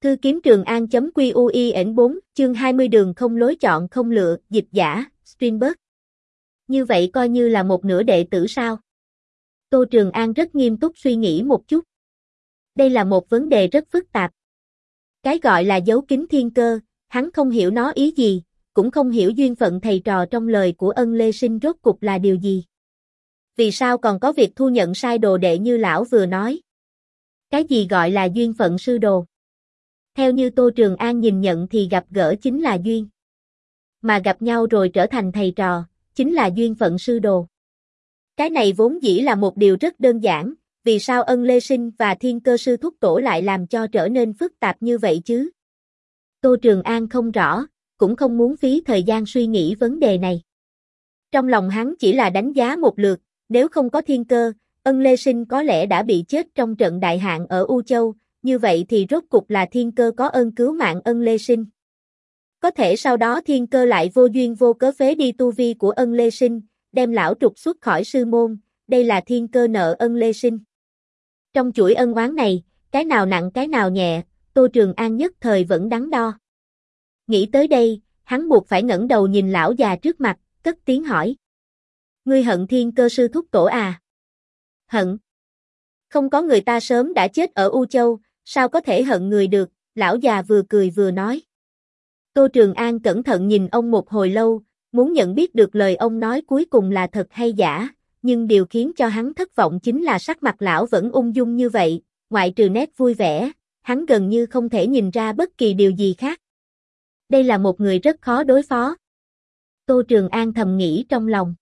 Thư kiếm Trường An.QUIN4, chương 20 đường không lối chọn không lựa, dịch giả, Strindberg. Như vậy coi như là một nửa đệ tử sao? Tô Trường An rất nghiêm túc suy nghĩ một chút. Đây là một vấn đề rất phức tạp. Cái gọi là giấu kín thiên cơ, hắn không hiểu nó ý gì, cũng không hiểu duyên phận thầy trò trong lời của Ân Lê Sinh rốt cục là điều gì. Vì sao còn có việc thu nhận sai đồ đệ như lão vừa nói? Cái gì gọi là duyên phận sư đồ? Theo như Tô Trường An nhìn nhận thì gặp gỡ chính là duyên. Mà gặp nhau rồi trở thành thầy trò, chính là duyên phận sư đồ. Cái này vốn dĩ là một điều rất đơn giản, vì sao Ân Lê Sinh và Thiên Cơ Sư Thúc Tổ lại làm cho trở nên phức tạp như vậy chứ? Tô Trường An không rõ, cũng không muốn phí thời gian suy nghĩ vấn đề này. Trong lòng hắn chỉ là đánh giá một lượt, nếu không có Thiên Cơ, Ân Lê Sinh có lẽ đã bị chết trong trận đại hạn ở U Châu, như vậy thì rốt cục là Thiên Cơ có ơn cứu mạng Ân Lê Sinh. Có thể sau đó Thiên Cơ lại vô duyên vô cớ phế đi tu vi của Ân Lê Sinh, đem lão trục xuất khỏi sư môn, đây là Thiên Cơ nợ Ân Lê Sinh. Trong chuỗi ân oán này, cái nào nặng cái nào nhẹ, Tô Trường An nhất thời vẫn đắn đo. Nghĩ tới đây, hắn buộc phải ngẩng đầu nhìn lão già trước mặt, cất tiếng hỏi. Ngươi hận Thiên Cơ Sư Thúc Tổ à? Hận. Không có người ta sớm đã chết ở U Châu, sao có thể hận người được, lão già vừa cười vừa nói. Tô Trường An cẩn thận nhìn ông một hồi lâu, muốn nhận biết được lời ông nói cuối cùng là thật hay giả, nhưng điều khiến cho hắn thất vọng chính là sắc mặt lão vẫn ung dung như vậy, ngoại trừ nét vui vẻ, hắn gần như không thể nhìn ra bất kỳ điều gì khác. Đây là một người rất khó đối phó. Tô Trường An thầm nghĩ trong lòng.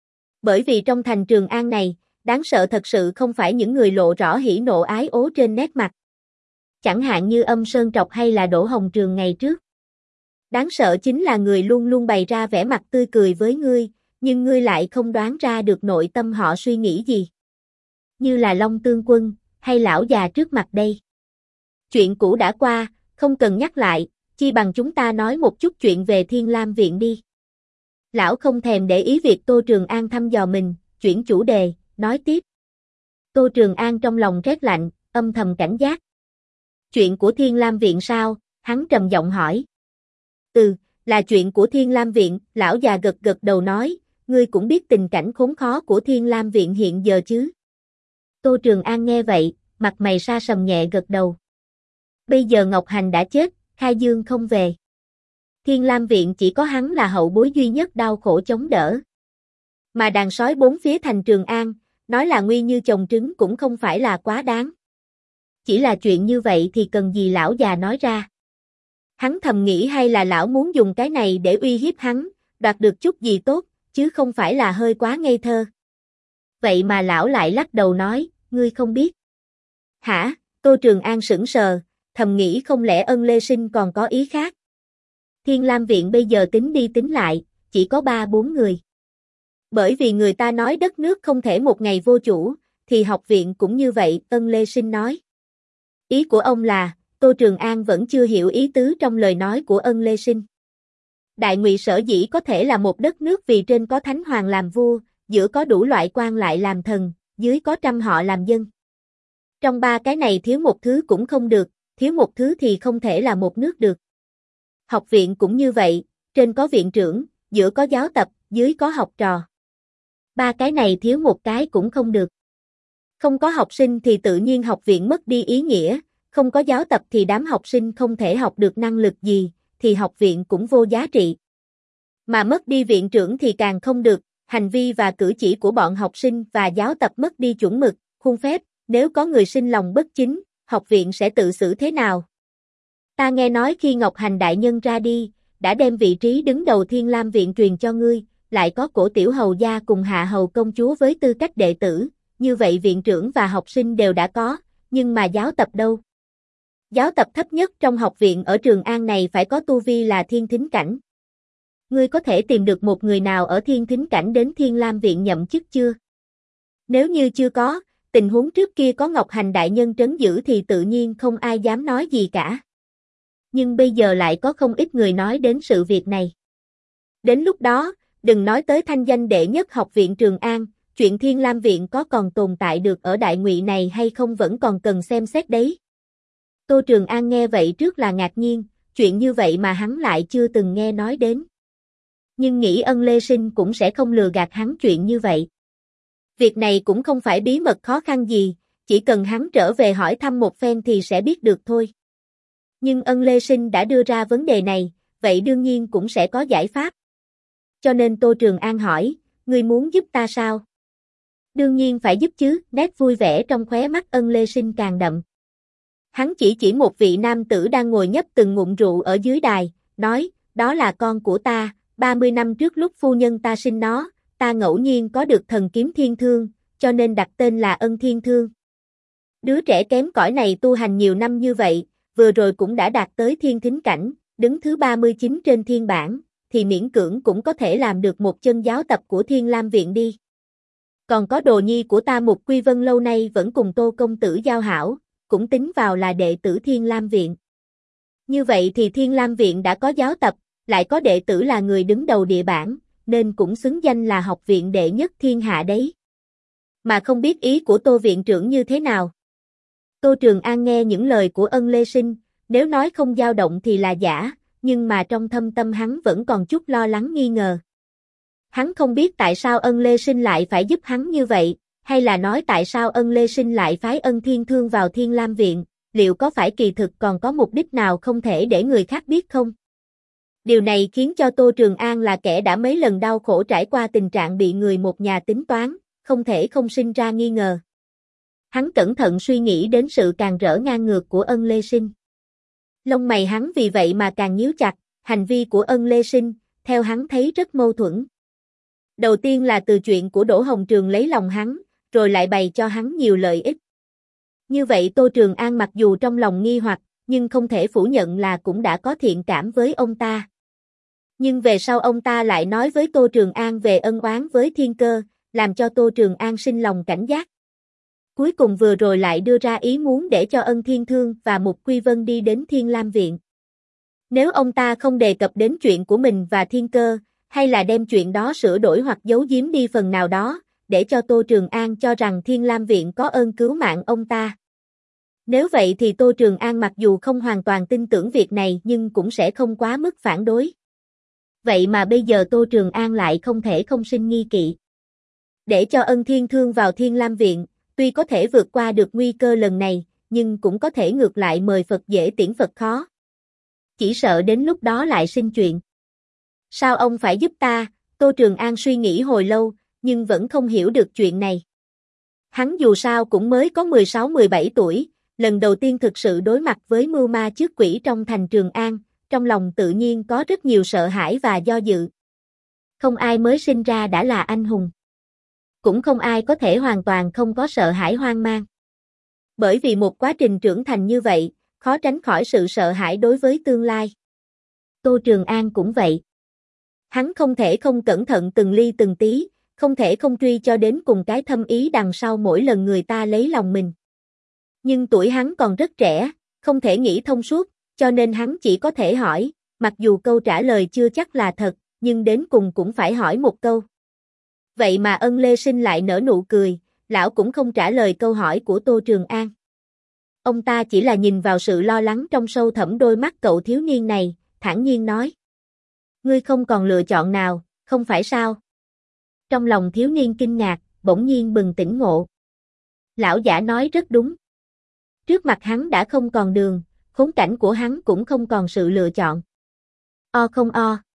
Bởi vì trong thành Trường An này, đáng sợ thật sự không phải những người lộ rõ hỉ nộ ái ố trên nét mặt. Chẳng hạn như Âm Sơn Trọc hay là Đỗ Hồng Trường ngày trước. Đáng sợ chính là người luôn luôn bày ra vẻ mặt tươi cười với ngươi, nhưng ngươi lại không đoán ra được nội tâm họ suy nghĩ gì. Như là Long Tương Quân, hay lão già trước mặt đây. Chuyện cũ đã qua, không cần nhắc lại, chi bằng chúng ta nói một chút chuyện về Thiên Lam Viện đi. Lão không thèm để ý việc Tô Trường An thăm dò mình, chuyển chủ đề, nói tiếp. Tô Trường An trong lòng rét lạnh, âm thầm cảnh giác. Chuyện của Thiên Lam Viện sao? Hắn trầm giọng hỏi. Là chuyện của Thiên Lam Viện, lão già gật gật đầu nói, ngươi cũng biết tình cảnh khốn khó của Thiên Lam Viện hiện giờ chứ. Tô Trường An nghe vậy, mặt mày sa sầm nhẹ gật đầu. Bây giờ Ngọc Hành đã chết, Khai Dương không về. Thiên Lam Viện chỉ có hắn là hậu bối duy nhất đau khổ chống đỡ. Mà đàn sói bốn phía thành Trường An, nói là nguy như chồng trứng cũng không phải là quá đáng. Chỉ là chuyện như vậy thì cần gì lão già nói ra. Hắn thầm nghĩ hay là lão muốn dùng cái này để uy hiếp hắn, đoạt được chút gì tốt, chứ không phải là hơi quá ngây thơ. Vậy mà lão lại lắc đầu nói, ngươi không biết. Hả? Tô Trường An sững sờ, thầm nghĩ không lẽ Ân Lê Sinh còn có ý khác. Thiên Lam Viện bây giờ tính đi tính lại, chỉ có 3-4 người. Bởi vì người ta nói đất nước không thể một ngày vô chủ, thì học viện cũng như vậy, Ân Lê Sinh nói. Ý của ông là, Tô Trường An vẫn chưa hiểu ý tứ trong lời nói của Ân Lê Sinh. Đại Ngụy sở dĩ có thể là một đất nước vì trên có Thánh Hoàng làm vua, giữa có đủ loại quan lại làm thần, dưới có trăm họ làm dân. Trong ba cái này thiếu một thứ cũng không được, thiếu một thứ thì không thể là một nước được. Học viện cũng như vậy, trên có viện trưởng, giữa có giáo tập, dưới có học trò. Ba cái này thiếu một cái cũng không được. Không có học sinh thì tự nhiên học viện mất đi ý nghĩa, không có giáo tập thì đám học sinh không thể học được năng lực gì, thì học viện cũng vô giá trị. Mà mất đi viện trưởng thì càng không được, hành vi và cử chỉ của bọn học sinh và giáo tập mất đi chuẩn mực, khuôn phép, nếu có người sinh lòng bất chính, học viện sẽ tự xử thế nào? Ta nghe nói khi Ngọc Hành đại nhân ra đi, đã đem vị trí đứng đầu Thiên Lam Viện truyền cho ngươi, lại có Cổ Tiểu Hầu gia cùng Hạ Hầu công chúa với tư cách đệ tử, như vậy viện trưởng và học sinh đều đã có, nhưng mà giáo tập đâu? Giáo tập thấp nhất trong học viện ở Trường An này phải có tu vi là Thiên Thính Cảnh. Ngươi có thể tìm được một người nào ở Thiên Thính Cảnh đến Thiên Lam Viện nhậm chức chưa? Nếu như chưa có, tình huống trước kia có Ngọc Hành đại nhân trấn giữ thì tự nhiên không ai dám nói gì cả. Nhưng bây giờ lại có không ít người nói đến sự việc này. Đến lúc đó, đừng nói tới thanh danh đệ nhất học viện Trường An, chuyện Thiên Lam Viện có còn tồn tại được ở Đại Ngụy này hay không vẫn còn cần xem xét đấy. Tô Trường An nghe vậy trước là ngạc nhiên, chuyện như vậy mà hắn lại chưa từng nghe nói đến. Nhưng nghĩ Ân Lê Sinh cũng sẽ không lừa gạt hắn chuyện như vậy. Việc này cũng không phải bí mật khó khăn gì, chỉ cần hắn trở về hỏi thăm một phen thì sẽ biết được thôi. Nhưng Ân Lê Sinh đã đưa ra vấn đề này, vậy đương nhiên cũng sẽ có giải pháp. Cho nên Tô Trường An hỏi, ngươi muốn giúp ta sao? Đương nhiên phải giúp chứ, nét vui vẻ trong khóe mắt Ân Lê Sinh càng đậm. Hắn chỉ một vị nam tử đang ngồi nhấp từng ngụm rượu ở dưới đài, nói, đó là con của ta, 30 năm trước lúc phu nhân ta sinh nó, ta ngẫu nhiên có được thần kiếm thiên thương, cho nên đặt tên là Ân Thiên Thương. Đứa trẻ kém cỏi này tu hành nhiều năm như vậy, vừa rồi cũng đã đạt tới thiên thính cảnh, đứng thứ 39 trên thiên bảng, thì miễn cưỡng cũng có thể làm được một chân giáo tập của Thiên Lam Viện đi. Còn có đồ nhi của ta Mục Quy Vân lâu nay vẫn cùng Tô công tử giao hảo, cũng tính vào là đệ tử Thiên Lam Viện. Như vậy thì Thiên Lam Viện đã có giáo tập, lại có đệ tử là người đứng đầu địa bảng, nên cũng xứng danh là học viện đệ nhất thiên hạ đấy. Mà không biết ý của Tô viện trưởng như thế nào? Tô Trường An nghe những lời của Ân Lê Sinh, nếu nói không dao động thì là giả, nhưng mà trong thâm tâm hắn vẫn còn chút lo lắng nghi ngờ. Hắn không biết tại sao Ân Lê Sinh lại phải giúp hắn như vậy, hay là nói tại sao Ân Lê Sinh lại phái Ân Thiên Thương vào Thiên Lam Viện, liệu có phải kỳ thực còn có mục đích nào không thể để người khác biết không? Điều này khiến cho Tô Trường An là kẻ đã mấy lần đau khổ trải qua tình trạng bị người một nhà tính toán, không thể không sinh ra nghi ngờ. Hắn cẩn thận suy nghĩ đến sự càn rỡ ngang ngược của Ân Lê Sinh. Lông mày hắn vì vậy mà càng nhíu chặt, hành vi của Ân Lê Sinh, theo hắn thấy rất mâu thuẫn. Đầu tiên là từ chuyện của Đỗ Hồng Trường lấy lòng hắn, rồi lại bày cho hắn nhiều lợi ích. Như vậy Tô Trường An mặc dù trong lòng nghi hoặc, nhưng không thể phủ nhận là cũng đã có thiện cảm với ông ta. Nhưng về sau ông ta lại nói với Tô Trường An về ân oán với Thiên Cơ, làm cho Tô Trường An sinh lòng cảnh giác. Cuối cùng vừa rồi lại đưa ra ý muốn để cho Ân Thiên Thương và Mục Quy Vân đi đến Thiên Lam Viện. Nếu ông ta không đề cập đến chuyện của mình và Thiên Cơ, hay là đem chuyện đó sửa đổi hoặc giấu giếm đi phần nào đó, để cho Tô Trường An cho rằng Thiên Lam Viện có ơn cứu mạng ông ta. Nếu vậy thì Tô Trường An mặc dù không hoàn toàn tin tưởng việc này nhưng cũng sẽ không quá mức phản đối. Vậy mà bây giờ Tô Trường An lại không thể không sinh nghi kỵ. Để cho Ân Thiên Thương vào Thiên Lam Viện, tuy có thể vượt qua được nguy cơ lần này, nhưng cũng có thể ngược lại mời Phật dễ tiễn Phật khó. Chỉ sợ đến lúc đó lại sinh chuyện. Sao ông phải giúp ta? Tô Trường An suy nghĩ hồi lâu, nhưng vẫn không hiểu được chuyện này. Hắn dù sao cũng mới có 16-17 tuổi, lần đầu tiên thực sự đối mặt với mưu ma trước quỷ trong thành Trường An, trong lòng tự nhiên có rất nhiều sợ hãi và do dự. Không ai mới sinh ra đã là anh hùng. Cũng không ai có thể hoàn toàn không có sợ hãi hoang mang. Bởi vì một quá trình trưởng thành như vậy, khó tránh khỏi sự sợ hãi đối với tương lai. Tô Trường An cũng vậy. Hắn không thể không cẩn thận từng ly từng tí, không thể không truy cho đến cùng cái thâm ý đằng sau mỗi lần người ta lấy lòng mình. Nhưng tuổi hắn còn rất trẻ, không thể nghĩ thông suốt, cho nên hắn chỉ có thể hỏi, mặc dù câu trả lời chưa chắc là thật, nhưng đến cùng cũng phải hỏi một câu. Vậy mà Ân Lê Sinh lại nở nụ cười, lão cũng không trả lời câu hỏi của Tô Trường An. Ông ta chỉ là nhìn vào sự lo lắng trong sâu thẳm đôi mắt cậu thiếu niên này, thản nhiên nói. Ngươi không còn lựa chọn nào, không phải sao? Trong lòng thiếu niên kinh ngạc, bỗng nhiên bừng tỉnh ngộ. Lão giả nói rất đúng. Trước mặt hắn đã không còn đường, khốn cảnh của hắn cũng không còn sự lựa chọn. O không o.